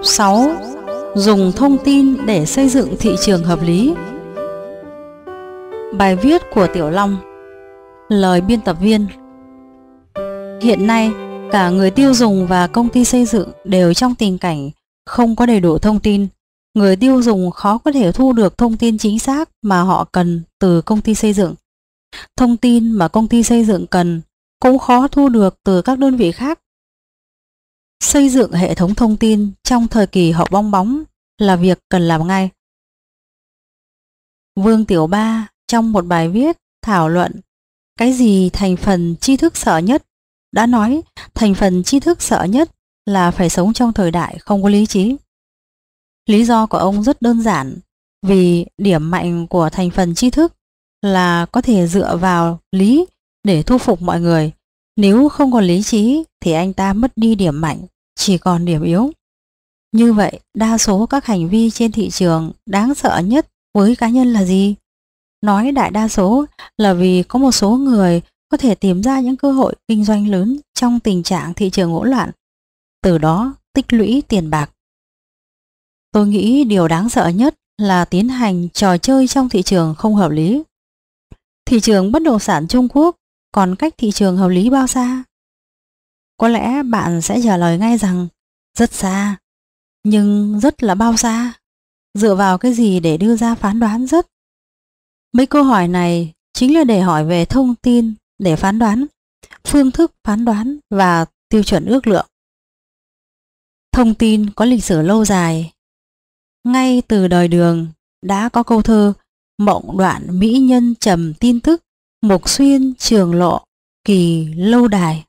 6. Dùng thông tin để xây dựng thị trường hợp lý. Bài viết của Tiểu Long. Lời biên tập viên. Hiện nay, cả người tiêu dùng và công ty xây dựng đều trong tình cảnh không có đầy đủ thông tin. Người tiêu dùng khó có thể thu được thông tin chính xác mà họ cần từ công ty xây dựng. Thông tin mà công ty xây dựng cần cũng khó thu được từ các đơn vị khác. Xây dựng hệ thống thông tin trong thời kỳ hậu bong bóng là việc cần làm ngay. Vương Tiểu Ba trong một bài viết thảo luận cái gì thành phần tri thức sợ nhất đã nói thành phần tri thức sợ nhất là phải sống trong thời đại không có lý trí. Lý do của ông rất đơn giản, vì điểm mạnh của thành phần tri thức là có thể dựa vào lý để thu phục mọi người. Nếu không còn lý trí thì anh ta mất đi điểm mạnh, chỉ còn điểm yếu. Như vậy, đa số các hành vi trên thị trường đáng sợ nhất với cá nhân là gì? Nói đại đa số là vì có một số người có thể tìm ra những cơ hội kinh doanh lớn trong tình trạng thị trường hỗn loạn, từ đó tích lũy tiền bạc. Tôi nghĩ điều đáng sợ nhất là tiến hành trò chơi trong thị trường không hợp lý. Thị trường bất động sản Trung Quốc còn cách thị trường hợp lý bao xa? Có lẽ bạn sẽ trả lời ngay rằng rất xa, nhưng rất là bao xa? Dựa vào cái gì để đưa ra phán đoán rất? Mấy câu hỏi này chính là để hỏi về thông tin để phán đoán, phương thức phán đoán và tiêu chuẩn ước lượng. Thông tin có lịch sử lâu dài. Ngay từ đời Đường đã có câu thơ mộng đoạn mỹ nhân trầm tin tức, mục xuyên trường lộ kỳ lâu đài.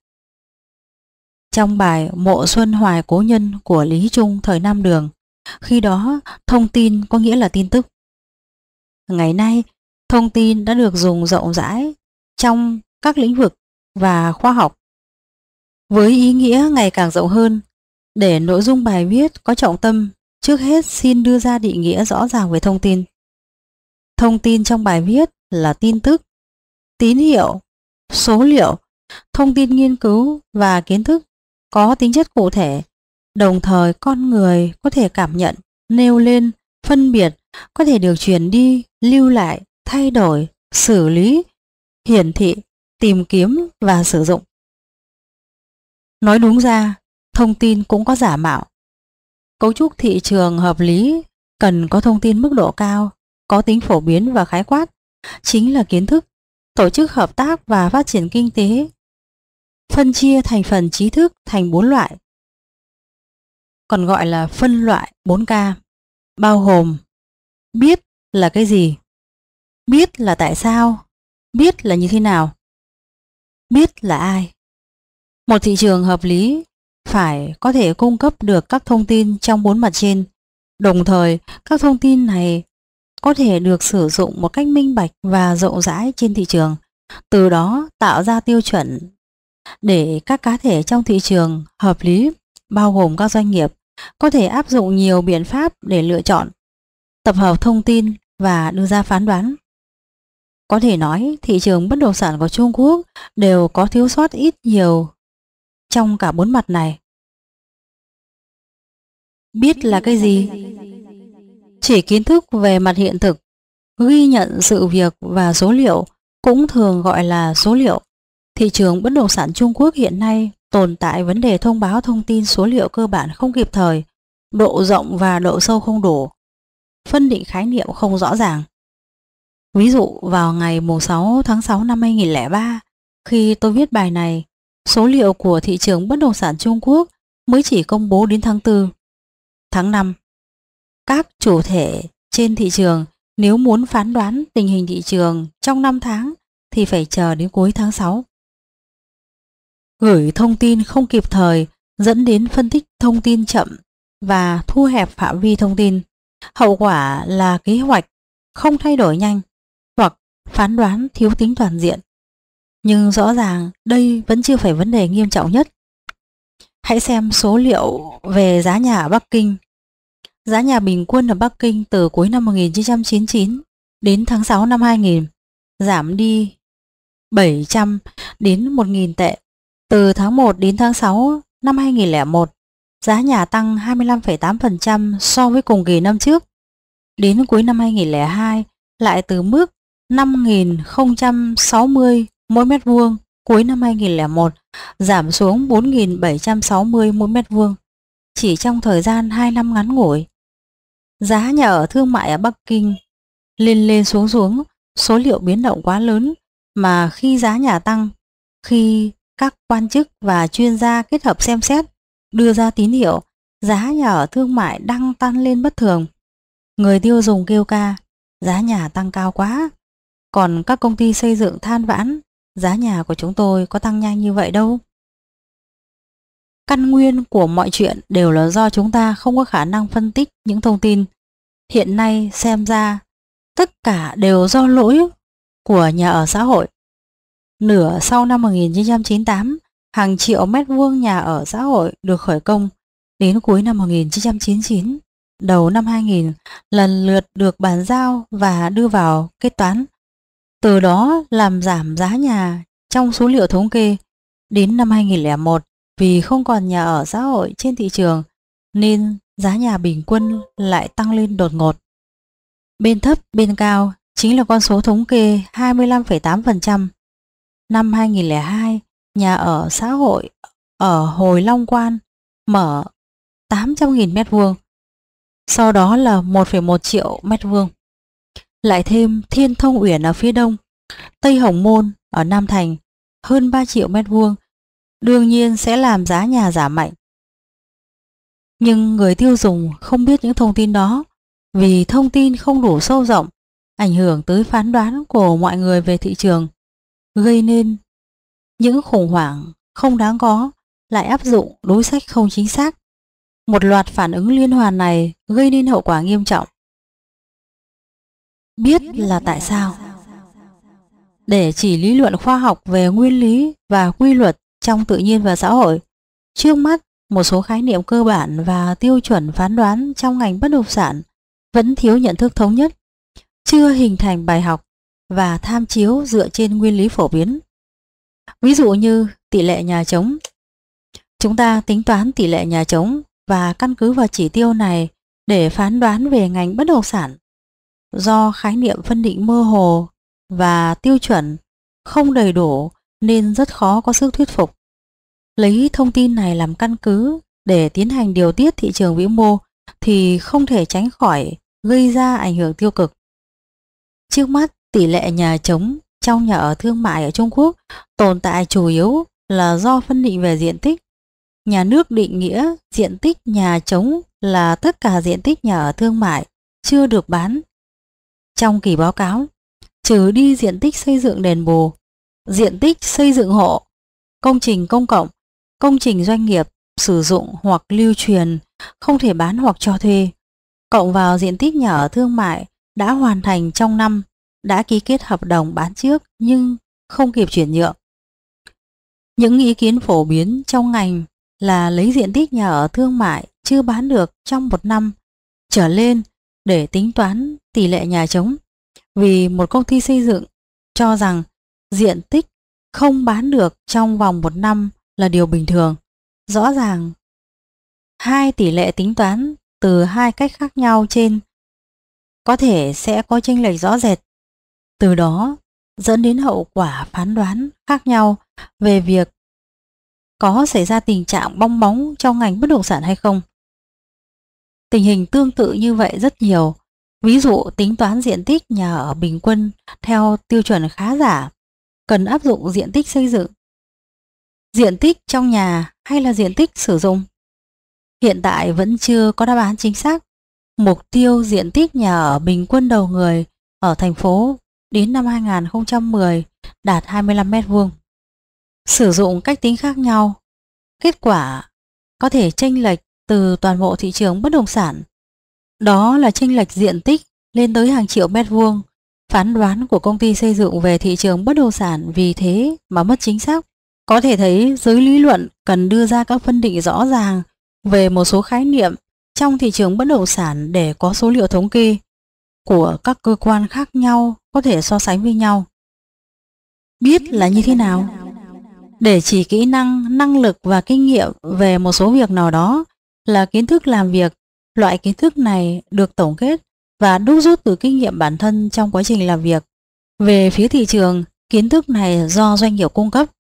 Trong bài Mộ Xuân Hoài Cố Nhân của Lý Trung thời Nam Đường, khi đó thông tin có nghĩa là tin tức. Ngày nay, thông tin đã được dùng rộng rãi trong các lĩnh vực và khoa học, với ý nghĩa ngày càng rộng hơn. Để nội dung bài viết có trọng tâm, trước hết xin đưa ra định nghĩa rõ ràng về thông tin. Thông tin trong bài viết là tin tức, tín hiệu, số liệu, thông tin nghiên cứu và kiến thức có tính chất cụ thể, đồng thời con người có thể cảm nhận, nêu lên, phân biệt, có thể được truyền đi, lưu lại, thay đổi, xử lý, hiển thị, tìm kiếm và sử dụng. Nói đúng ra, thông tin cũng có giả mạo. Cấu trúc thị trường hợp lý cần có thông tin mức độ cao, có tính phổ biến và khái quát, chính là kiến thức, tổ chức hợp tác và phát triển kinh tế. Phân chia thành phần trí thức thành 4 loại, còn gọi là phân loại 4K, bao gồm biết là cái gì, biết là tại sao, biết là như thế nào, biết là ai. Một thị trường hợp lý phải có thể cung cấp được các thông tin trong 4 mặt trên, đồng thời các thông tin này có thể được sử dụng một cách minh bạch và rộng rãi trên thị trường, từ đó tạo ra tiêu chuẩn để các cá thể trong thị trường hợp lý, bao gồm các doanh nghiệp, có thể áp dụng nhiều biện pháp để lựa chọn, tập hợp thông tin và đưa ra phán đoán. Có thể nói thị trường bất động sản của Trung Quốc đều có thiếu sót ít nhiều trong cả 4 mặt này. Biết là cái gì? Chỉ kiến thức về mặt hiện thực, ghi nhận sự việc và số liệu, cũng thường gọi là số liệu. Thị trường bất động sản Trung Quốc hiện nay tồn tại vấn đề thông báo thông tin số liệu cơ bản không kịp thời, độ rộng và độ sâu không đủ, phân định khái niệm không rõ ràng. Ví dụ vào ngày 6 tháng 6 năm 2003, khi tôi viết bài này, số liệu của thị trường bất động sản Trung Quốc mới chỉ công bố đến tháng 4. Tháng 5, các chủ thể trên thị trường nếu muốn phán đoán tình hình thị trường trong 5 tháng thì phải chờ đến cuối tháng 6. Gửi thông tin không kịp thời dẫn đến phân tích thông tin chậm và thu hẹp phạm vi thông tin. Hậu quả là kế hoạch không thay đổi nhanh hoặc phán đoán thiếu tính toàn diện. Nhưng rõ ràng đây vẫn chưa phải vấn đề nghiêm trọng nhất. Hãy xem số liệu về giá nhà ở Bắc Kinh. Giá nhà bình quân ở Bắc Kinh từ cuối năm 1999 đến tháng 6 năm 2000 giảm đi 700 đến 1.000 tệ. Từ tháng 1 đến tháng 6 năm 2001 giá nhà tăng 25,8% so với cùng kỳ năm trước. Đến cuối năm 2002 lại từ mức 5.060 mỗi mét vuông, cuối năm 2001 giảm xuống 4.760 mỗi mét vuông. Chỉ trong thời gian 2 năm ngắn ngủi, giá nhà ở thương mại ở Bắc Kinh lên lên xuống, số liệu biến động quá lớn mà khi giá nhà tăng, khi các quan chức và chuyên gia kết hợp xem xét, đưa ra tín hiệu giá nhà ở thương mại đang tăng lên bất thường, người tiêu dùng kêu ca giá nhà tăng cao quá. Còn các công ty xây dựng than vãn giá nhà của chúng tôi có tăng nhanh như vậy đâu. Căn nguyên của mọi chuyện đều là do chúng ta không có khả năng phân tích những thông tin. Hiện nay xem ra tất cả đều do lỗi của nhà ở xã hội. Nửa sau năm 1998, hàng triệu mét vuông nhà ở xã hội được khởi công. Đến cuối năm 1999, đầu năm 2000 lần lượt được bàn giao và đưa vào kết toán. Từ đó làm giảm giá nhà trong số liệu thống kê. Đến năm 2001, vì không còn nhà ở xã hội trên thị trường nên giá nhà bình quân lại tăng lên đột ngột. Bên thấp bên cao chính là con số thống kê 25,8%. Năm 2002, nhà ở xã hội ở Hồi Long Quan mở 800.000 mét vuông, sau đó là 1,1 triệu mét vuông. Lại thêm Thiên Thông Uyển ở phía đông, Tây Hồng Môn ở Nam Thành hơn 3 triệu mét vuông, đương nhiên sẽ làm giá nhà giảm mạnh. Nhưng người tiêu dùng không biết những thông tin đó vì thông tin không đủ sâu rộng, ảnh hưởng tới phán đoán của mọi người về thị trường, gây nên những khủng hoảng không đáng có, lại áp dụng đối sách không chính xác. Một loạt phản ứng liên hoàn này gây nên hậu quả nghiêm trọng. Biết là tại sao? Để chỉ lý luận khoa học về nguyên lý và quy luật trong tự nhiên và xã hội, trước mắt một số khái niệm cơ bản và tiêu chuẩn phán đoán trong ngành bất động sản vẫn thiếu nhận thức thống nhất, chưa hình thành bài học và tham chiếu dựa trên nguyên lý phổ biến. Ví dụ như tỷ lệ nhà trống. Chúng ta tính toán tỷ lệ nhà trống và căn cứ vào chỉ tiêu này để phán đoán về ngành bất động sản. Do khái niệm phân định mơ hồ và tiêu chuẩn không đầy đủ nên rất khó có sức thuyết phục. Lấy thông tin này làm căn cứ để tiến hành điều tiết thị trường vĩ mô thì không thể tránh khỏi gây ra ảnh hưởng tiêu cực. Trước mắt, tỷ lệ nhà trống trong nhà ở thương mại ở Trung Quốc tồn tại chủ yếu là do phân định về diện tích. Nhà nước định nghĩa diện tích nhà trống là tất cả diện tích nhà ở thương mại chưa được bán. Trong kỳ báo cáo, trừ đi diện tích xây dựng đền bù, diện tích xây dựng hộ, công trình công cộng, công trình doanh nghiệp sử dụng hoặc lưu truyền không thể bán hoặc cho thuê, cộng vào diện tích nhà ở thương mại đã hoàn thành trong năm, đã ký kết hợp đồng bán trước nhưng không kịp chuyển nhượng. Những ý kiến phổ biến trong ngành là lấy diện tích nhà ở thương mại chưa bán được trong một năm trở lên để tính toán tỷ lệ nhà trống, vì một công ty xây dựng cho rằng diện tích không bán được trong vòng một năm là điều bình thường. Rõ ràng, hai tỷ lệ tính toán từ hai cách khác nhau trên có thể sẽ có chênh lệch rõ rệt, từ đó dẫn đến hậu quả phán đoán khác nhau về việc có xảy ra tình trạng bong bóng trong ngành bất động sản hay không. Tình hình tương tự như vậy rất nhiều. Ví dụ tính toán diện tích nhà ở bình quân theo tiêu chuẩn khá giả, cần áp dụng diện tích xây dựng, diện tích trong nhà hay là diện tích sử dụng. Hiện tại vẫn chưa có đáp án chính xác. Mục tiêu diện tích nhà ở bình quân đầu người ở thành phố đến năm 2010 đạt 25 mét vuông. Sử dụng cách tính khác nhau, kết quả có thể chênh lệch từ toàn bộ thị trường bất động sản. Đó là chênh lệch diện tích lên tới hàng triệu mét vuông. Phán đoán của công ty xây dựng về thị trường bất động sản vì thế mà mất chính xác. Có thể thấy giới lý luận cần đưa ra các phân định rõ ràng về một số khái niệm trong thị trường bất động sản để có số liệu thống kê của các cơ quan khác nhau có thể so sánh với nhau. Biết là như thế nào? Để chỉ kỹ năng, năng lực và kinh nghiệm về một số việc nào đó là kiến thức làm việc. Loại kiến thức này được tổng kết và đúc rút từ kinh nghiệm bản thân trong quá trình làm việc. Về phía thị trường, kiến thức này do doanh nghiệp cung cấp.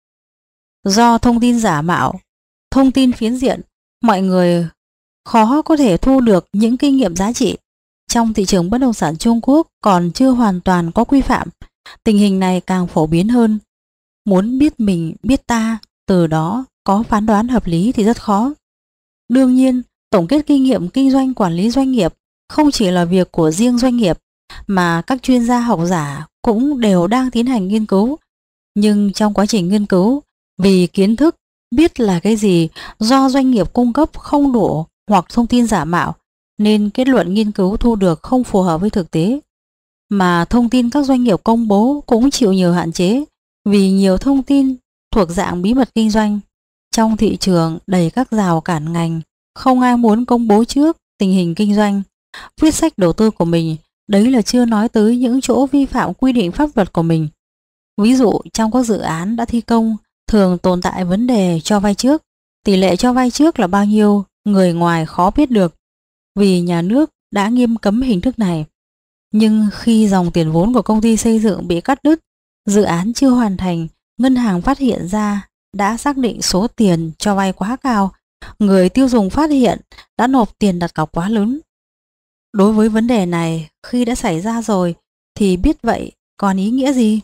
Do thông tin giả mạo, thông tin phiến diện, mọi người khó có thể thu được những kinh nghiệm giá trị. Trong thị trường bất động sản Trung Quốc còn chưa hoàn toàn có quy phạm, tình hình này càng phổ biến hơn. Muốn biết mình biết ta, từ đó có phán đoán hợp lý thì rất khó. Đương nhiên, tổng kết kinh nghiệm kinh doanh quản lý doanh nghiệp không chỉ là việc của riêng doanh nghiệp, mà các chuyên gia học giả cũng đều đang tiến hành nghiên cứu. Nhưng trong quá trình nghiên cứu, vì kiến thức biết là cái gì do doanh nghiệp cung cấp không đủ hoặc thông tin giả mạo, nên kết luận nghiên cứu thu được không phù hợp với thực tế. Mà thông tin các doanh nghiệp công bố cũng chịu nhiều hạn chế, vì nhiều thông tin thuộc dạng bí mật kinh doanh. Trong thị trường đầy các rào cản ngành, không ai muốn công bố trước tình hình kinh doanh, quyết sách đầu tư của mình, đấy là chưa nói tới những chỗ vi phạm quy định pháp luật của mình. Ví dụ trong các dự án đã thi công, thường tồn tại vấn đề cho vay trước. Tỷ lệ cho vay trước là bao nhiêu, người ngoài khó biết được, vì nhà nước đã nghiêm cấm hình thức này. Nhưng khi dòng tiền vốn của công ty xây dựng bị cắt đứt, dự án chưa hoàn thành, ngân hàng phát hiện ra đã xác định số tiền cho vay quá cao, người tiêu dùng phát hiện đã nộp tiền đặt cọc quá lớn. Đối với vấn đề này, khi đã xảy ra rồi thì biết vậy còn ý nghĩa gì?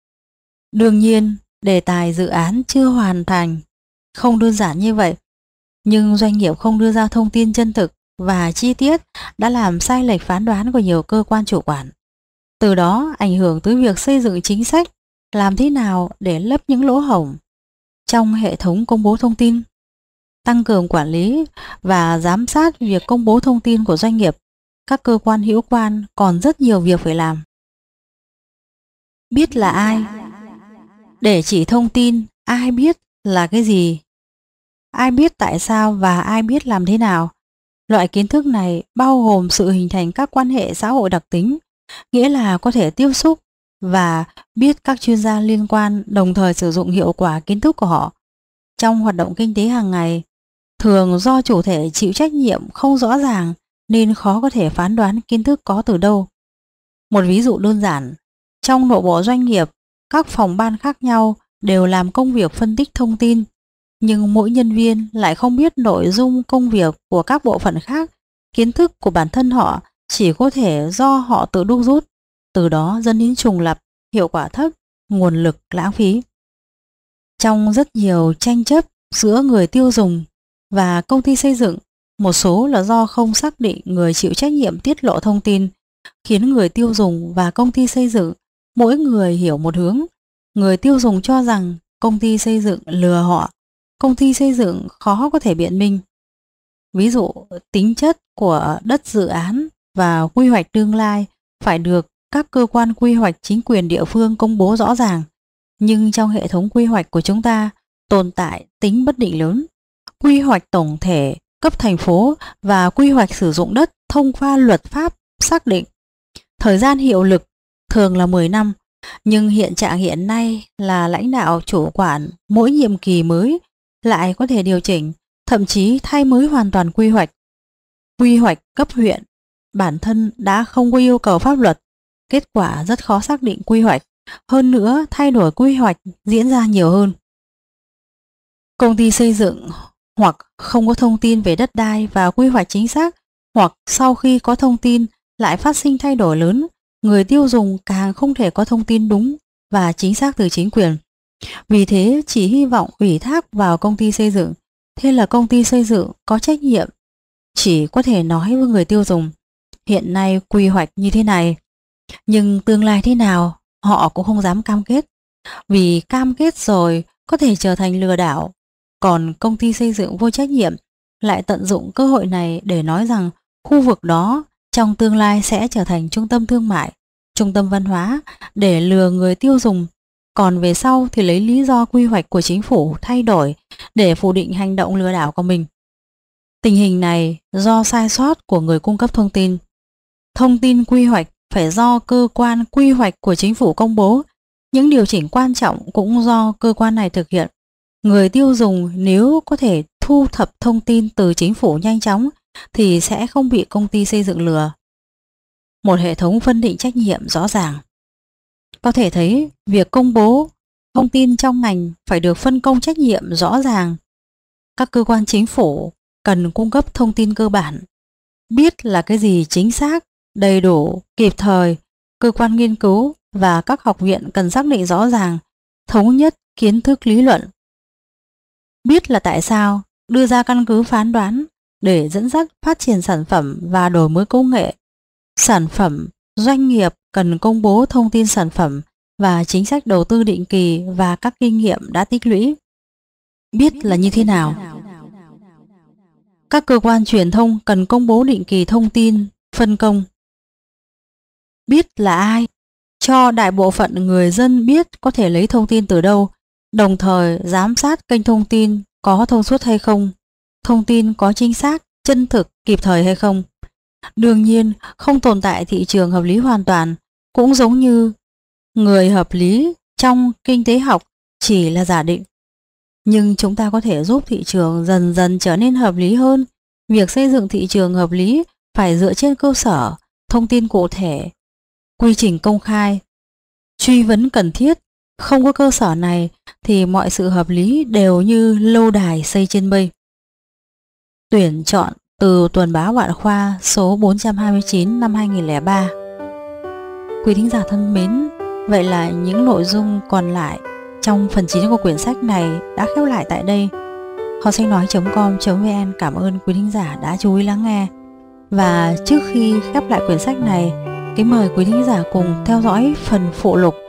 Đương nhiên, đề tài dự án chưa hoàn thành không đơn giản như vậy, nhưng doanh nghiệp không đưa ra thông tin chân thực và chi tiết đã làm sai lệch phán đoán của nhiều cơ quan chủ quản. Từ đó ảnh hưởng tới việc xây dựng chính sách, làm thế nào để lấp những lỗ hổng trong hệ thống công bố thông tin, tăng cường quản lý và giám sát việc công bố thông tin của doanh nghiệp. Các cơ quan hữu quan còn rất nhiều việc phải làm. Biết là ai? Để chỉ thông tin, ai biết là cái gì? Ai biết tại sao và ai biết làm thế nào? Loại kiến thức này bao gồm sự hình thành các quan hệ xã hội đặc tính, nghĩa là có thể tiếp xúc và biết các chuyên gia liên quan, đồng thời sử dụng hiệu quả kiến thức của họ. Trong hoạt động kinh tế hàng ngày, thường do chủ thể chịu trách nhiệm không rõ ràng nên khó có thể phán đoán kiến thức có từ đâu. Một ví dụ đơn giản, trong nội bộ doanh nghiệp, các phòng ban khác nhau đều làm công việc phân tích thông tin, nhưng mỗi nhân viên lại không biết nội dung công việc của các bộ phận khác. Kiến thức của bản thân họ chỉ có thể do họ tự đúc rút, từ đó dẫn đến trùng lặp, hiệu quả thấp, nguồn lực lãng phí. Trong rất nhiều tranh chấp giữa người tiêu dùng và công ty xây dựng, một số là do không xác định người chịu trách nhiệm tiết lộ thông tin, khiến người tiêu dùng và công ty xây dựng mỗi người hiểu một hướng. Người tiêu dùng cho rằng công ty xây dựng lừa họ, công ty xây dựng khó có thể biện minh. Ví dụ, tính chất của đất dự án và quy hoạch tương lai phải được các cơ quan quy hoạch chính quyền địa phương công bố rõ ràng. Nhưng trong hệ thống quy hoạch của chúng ta tồn tại tính bất định lớn. Quy hoạch tổng thể cấp thành phố và quy hoạch sử dụng đất thông qua luật pháp xác định. Thời gian hiệu lực thường là 10 năm, nhưng hiện trạng hiện nay là lãnh đạo chủ quản mỗi nhiệm kỳ mới lại có thể điều chỉnh, thậm chí thay mới hoàn toàn quy hoạch. Quy hoạch cấp huyện bản thân đã không có yêu cầu pháp luật, kết quả rất khó xác định quy hoạch. Hơn nữa, thay đổi quy hoạch diễn ra nhiều hơn. Công ty xây dựng hoặc không có thông tin về đất đai và quy hoạch chính xác, hoặc sau khi có thông tin lại phát sinh thay đổi lớn, người tiêu dùng càng không thể có thông tin đúng và chính xác từ chính quyền. Vì thế chỉ hy vọng ủy thác vào công ty xây dựng, thế là công ty xây dựng có trách nhiệm chỉ có thể nói với người tiêu dùng hiện nay quy hoạch như thế này, nhưng tương lai thế nào họ cũng không dám cam kết, vì cam kết rồi có thể trở thành lừa đảo. Còn công ty xây dựng vô trách nhiệm lại tận dụng cơ hội này để nói rằng khu vực đó trong tương lai sẽ trở thành trung tâm thương mại, trung tâm văn hóa để lừa người tiêu dùng. Còn về sau thì lấy lý do quy hoạch của chính phủ thay đổi để phủ định hành động lừa đảo của mình. Tình hình này do sai sót của người cung cấp thông tin. Thông tin quy hoạch phải do cơ quan quy hoạch của chính phủ công bố, những điều chỉnh quan trọng cũng do cơ quan này thực hiện. Người tiêu dùng nếu có thể thu thập thông tin từ chính phủ nhanh chóng thì sẽ không bị công ty xây dựng lừa. Một hệ thống phân định trách nhiệm rõ ràng. Có thể thấy việc công bố thông tin trong ngành phải được phân công trách nhiệm rõ ràng. Các cơ quan chính phủ cần cung cấp thông tin cơ bản, biết là cái gì chính xác, đầy đủ, kịp thời. Cơ quan nghiên cứu và các học viện cần xác định rõ ràng, thống nhất kiến thức lý luận. Biết là tại sao, đưa ra căn cứ phán đoán để dẫn dắt phát triển sản phẩm và đổi mới công nghệ. Sản phẩm, doanh nghiệp cần công bố thông tin sản phẩm và chính sách đầu tư định kỳ và các kinh nghiệm đã tích lũy. Biết là như thế nào? Các cơ quan truyền thông cần công bố định kỳ thông tin, phân công. Biết là ai? Cho đại bộ phận người dân biết có thể lấy thông tin từ đâu, đồng thời giám sát kênh thông tin có thông suốt hay không, thông tin có chính xác, chân thực, kịp thời hay không. Đương nhiên, không tồn tại thị trường hợp lý hoàn toàn, cũng giống như người hợp lý trong kinh tế học chỉ là giả định. Nhưng chúng ta có thể giúp thị trường dần dần trở nên hợp lý hơn. Việc xây dựng thị trường hợp lý phải dựa trên cơ sở, thông tin cụ thể, quy trình công khai, truy vấn cần thiết. Không có cơ sở này thì mọi sự hợp lý đều như lâu đài xây trên mây. Tuyển chọn từ Tuần báo Vạn Khoa số 429 năm 2003. Quý thính giả thân mến, vậy là những nội dung còn lại trong phần 9 của quyển sách này đã khép lại tại đây. Hocsachnói.com.vn cảm ơn quý thính giả đã chú ý lắng nghe. Và trước khi khép lại quyển sách này, kính mời quý thính giả cùng theo dõi phần phụ lục